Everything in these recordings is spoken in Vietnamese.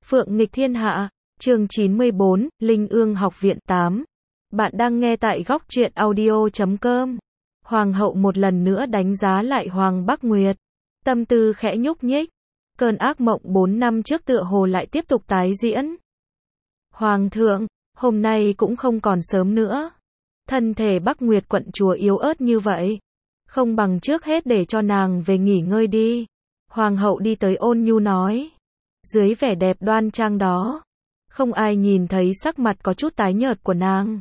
Phượng nghịch thiên hạ, chương 94, Linh Ương học viện 8. Bạn đang nghe tại góc truyện audio.com. Hoàng hậu một lần nữa đánh giá lại Hoàng Bắc Nguyệt. Tâm tư khẽ nhúc nhích. Cơn ác mộng 4 năm trước tựa hồ lại tiếp tục tái diễn. Hoàng thượng, hôm nay cũng không còn sớm nữa. Thân thể Bắc Nguyệt quận chúa yếu ớt như vậy. Không bằng trước hết để cho nàng về nghỉ ngơi đi. Hoàng hậu đi tới ôn nhu nói. Dưới vẻ đẹp đoan trang đó, không ai nhìn thấy sắc mặt có chút tái nhợt của nàng.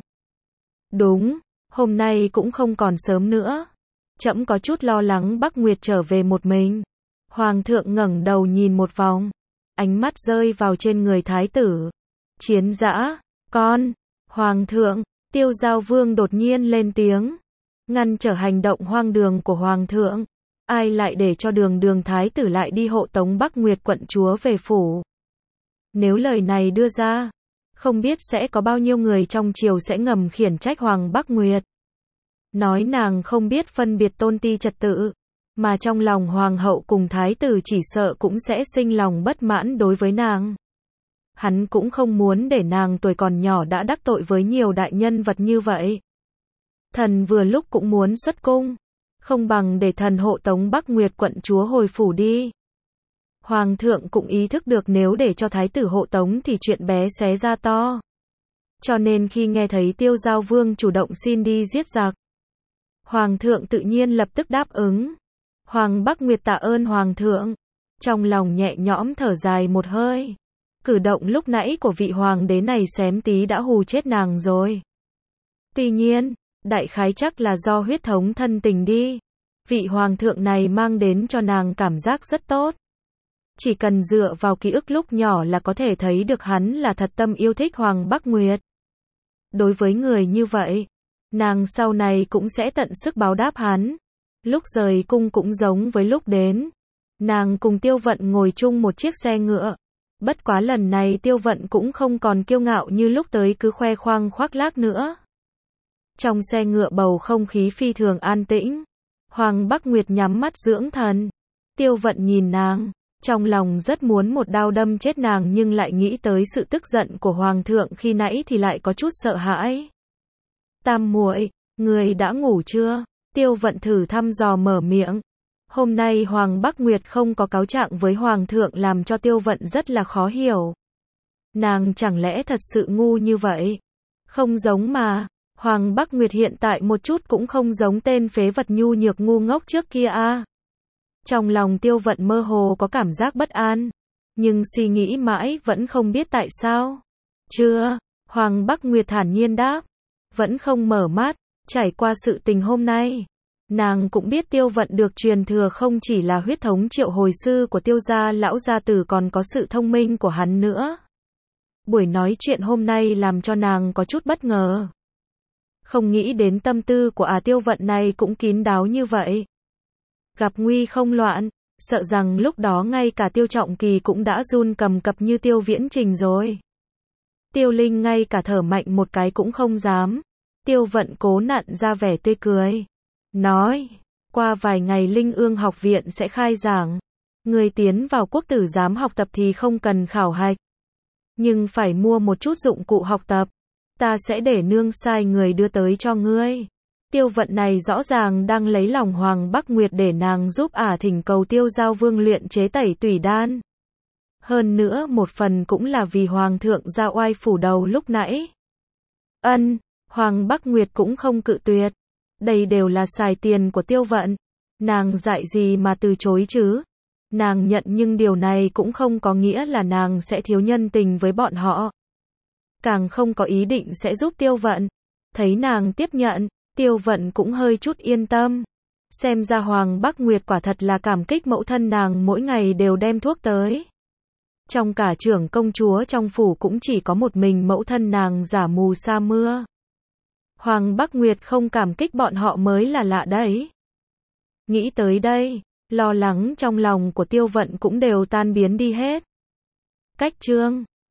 Đúng, hôm nay cũng không còn sớm nữa. Trẫm có chút lo lắng Bắc Nguyệt trở về một mình. Hoàng thượng ngẩng đầu nhìn một vòng, ánh mắt rơi vào trên người thái tử. Chiến dã, con, Hoàng thượng, Tiêu Giao Vương đột nhiên lên tiếng, ngăn trở hành động hoang đường của Hoàng thượng. Ai lại để cho Đường thái tử lại đi hộ tống Bắc Nguyệt quận chúa về phủ? Nếu lời này đưa ra, không biết sẽ có bao nhiêu người trong triều sẽ ngầm khiển trách Hoàng Bắc Nguyệt. Nói nàng không biết phân biệt tôn ti trật tự, mà trong lòng hoàng hậu cùng thái tử chỉ sợ cũng sẽ sinh lòng bất mãn đối với nàng. Hắn cũng không muốn để nàng tuổi còn nhỏ đã đắc tội với nhiều đại nhân vật như vậy. Thần vừa lúc cũng muốn xuất cung, không bằng để thần hộ tống Bắc Nguyệt quận chúa hồi phủ đi. Hoàng thượng cũng ý thức được nếu để cho thái tử hộ tống thì chuyện bé xé ra to. Cho nên khi nghe thấy Tiêu Giao Vương chủ động xin đi giết giặc, Hoàng thượng tự nhiên lập tức đáp ứng. Hoàng Bắc Nguyệt tạ ơn Hoàng thượng, trong lòng nhẹ nhõm thở dài một hơi. Cử động lúc nãy của vị hoàng đế này xém tí đã hù chết nàng rồi. Tuy nhiên, đại khái chắc là do huyết thống thân tình đi. Vị hoàng thượng này mang đến cho nàng cảm giác rất tốt. Chỉ cần dựa vào ký ức lúc nhỏ là có thể thấy được hắn là thật tâm yêu thích Hoàng Bắc Nguyệt. Đối với người như vậy, nàng sau này cũng sẽ tận sức báo đáp hắn. Lúc rời cung cũng giống với lúc đến. Nàng cùng Tiêu Vận ngồi chung một chiếc xe ngựa. Bất quá lần này Tiêu Vận cũng không còn kiêu ngạo như lúc tới cứ khoe khoang khoác lác nữa. Trong xe ngựa bầu không khí phi thường an tĩnh. Hoàng Bắc Nguyệt nhắm mắt dưỡng thần. Tiêu Vận nhìn nàng, trong lòng rất muốn một đao đâm chết nàng nhưng lại nghĩ tới sự tức giận của Hoàng thượng khi nãy thì lại có chút sợ hãi. Tam muội, người đã ngủ chưa? Tiêu Vận thử thăm dò mở miệng. Hôm nay Hoàng Bắc Nguyệt không có cáo trạng với Hoàng thượng làm cho Tiêu Vận rất là khó hiểu. Nàng chẳng lẽ thật sự ngu như vậy? Không giống mà. Hoàng Bắc Nguyệt hiện tại một chút cũng không giống tên phế vật nhu nhược ngu ngốc trước kia a. Trong lòng Tiêu Vận mơ hồ có cảm giác bất an, nhưng suy nghĩ mãi vẫn không biết tại sao. Chưa, Hoàng Bắc Nguyệt thản nhiên đáp, vẫn không mở mắt. Trải qua sự tình hôm nay, nàng cũng biết Tiêu Vận được truyền thừa không chỉ là huyết thống triệu hồi sư của Tiêu gia lão gia tử còn có sự thông minh của hắn nữa. Buổi nói chuyện hôm nay làm cho nàng có chút bất ngờ. Không nghĩ đến tâm tư của Tiêu Vận này cũng kín đáo như vậy. Gặp nguy không loạn, sợ rằng lúc đó ngay cả Tiêu Trọng Kỳ cũng đã run cầm cập như Tiêu Viễn Trình rồi. Tiêu Linh ngay cả thở mạnh một cái cũng không dám. Tiêu Vận cố nặn ra vẻ tươi cười. Nói, qua vài ngày Linh Ương học viện sẽ khai giảng. Người tiến vào quốc tử giám học tập thì không cần khảo hạch. Nhưng phải mua một chút dụng cụ học tập. Ta sẽ để nương sai người đưa tới cho ngươi. Tiêu Vận này rõ ràng đang lấy lòng Hoàng Bắc Nguyệt để nàng giúp thỉnh cầu Tiêu Giao Vương luyện chế tẩy tủy đan. Hơn nữa một phần cũng là vì Hoàng thượng ra oai phủ đầu lúc nãy. Hoàng Bắc Nguyệt cũng không cự tuyệt. Đây đều là xài tiền của Tiêu Vận. Nàng dạy gì mà từ chối chứ? Nàng nhận nhưng điều này cũng không có nghĩa là nàng sẽ thiếu nhân tình với bọn họ. Càng không có ý định sẽ giúp Tiêu Vận. Thấy nàng tiếp nhận, Tiêu Vận cũng hơi chút yên tâm. Xem ra Hoàng Bắc Nguyệt quả thật là cảm kích mẫu thân nàng mỗi ngày đều đem thuốc tới. Trong cả trưởng công chúa trong phủ cũng chỉ có một mình mẫu thân nàng giả mù sa mưa. Hoàng Bắc Nguyệt không cảm kích bọn họ mới là lạ đấy. Nghĩ tới đây, lo lắng trong lòng của Tiêu Vận cũng đều tan biến đi hết. Cách chương